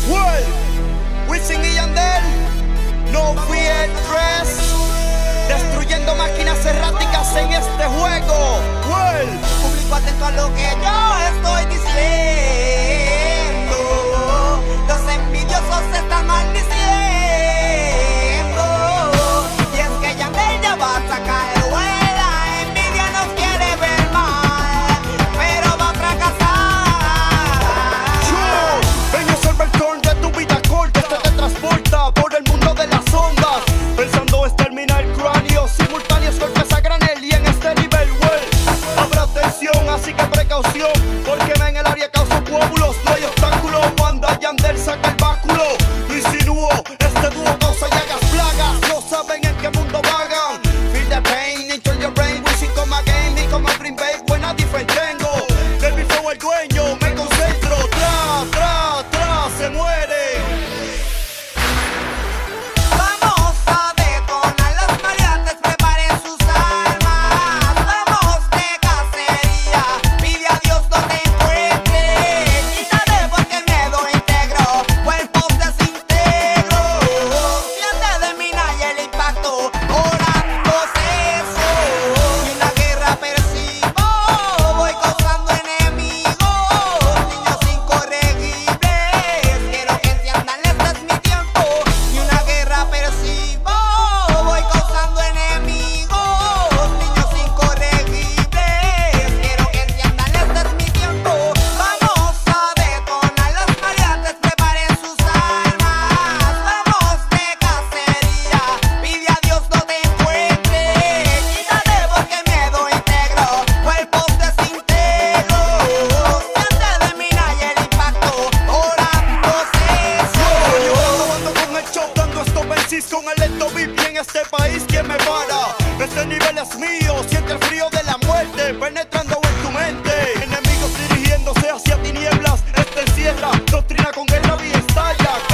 Well, Wisin y Yandel, No Fear 3, destruyendo máquinas erráticas en este juego. Well, Público atento a lo que yo estoy diciendo. Los envidiosos se están maldiciendo. Y es que Yandel ya va a sacar vuela. Envidia nos quiere ver mal, pero va a fracasar. ven y observa el turn de tu vida corta. Este te transporta por el mundo de las ondas, pensando exterminar cráneos simultáneos, golpes a granel. Y en este nivel, well, habrá tensión, así que precaución, porque en el área causa coágulos. No hay obstáculo cuando Yandel saca el báculo. Lo insinúo, este dúo causa llagas, plagas. No saben en qué mundo vagan. Feel the pain into your brain. Wisin como game y como Green Bay. Buena diferente tengo. Del mi flow el dueño, me concentro. Se muere. Vamos a detonar las variantes, preparen sus armas. Vamos de cacería, pide a Dios no te encuentres. Quítate porque el miedo integro, cuerpos desintegro. Siente de mina y el impacto, orando eso. Y una guerra percibo, voy causando enemigos, niños incorregibles. Quiero que entiendan, este es mi tiempo. Y una guerra percibo, voy causando enemigos, niños incorregibles. Quiero que entiendan, este es mi tiempo. Vamos a detonar las variantes, preparen sus armas. Vamos de cacería, pide a Dios no te encuentres. Quítate porque el miedo integro, cuerpos desintegro. Siente de mina y el impacto, orando eso. Yo ando con el show, dando estos bencis con el lento beat. Y en este país, ¿quién me para? Este nivel es mío, siente el frío de la muerte penetrando en tu mente. Enemigos dirigiéndose hacia tinieblas, este encierra doctrina con guerra y estalla.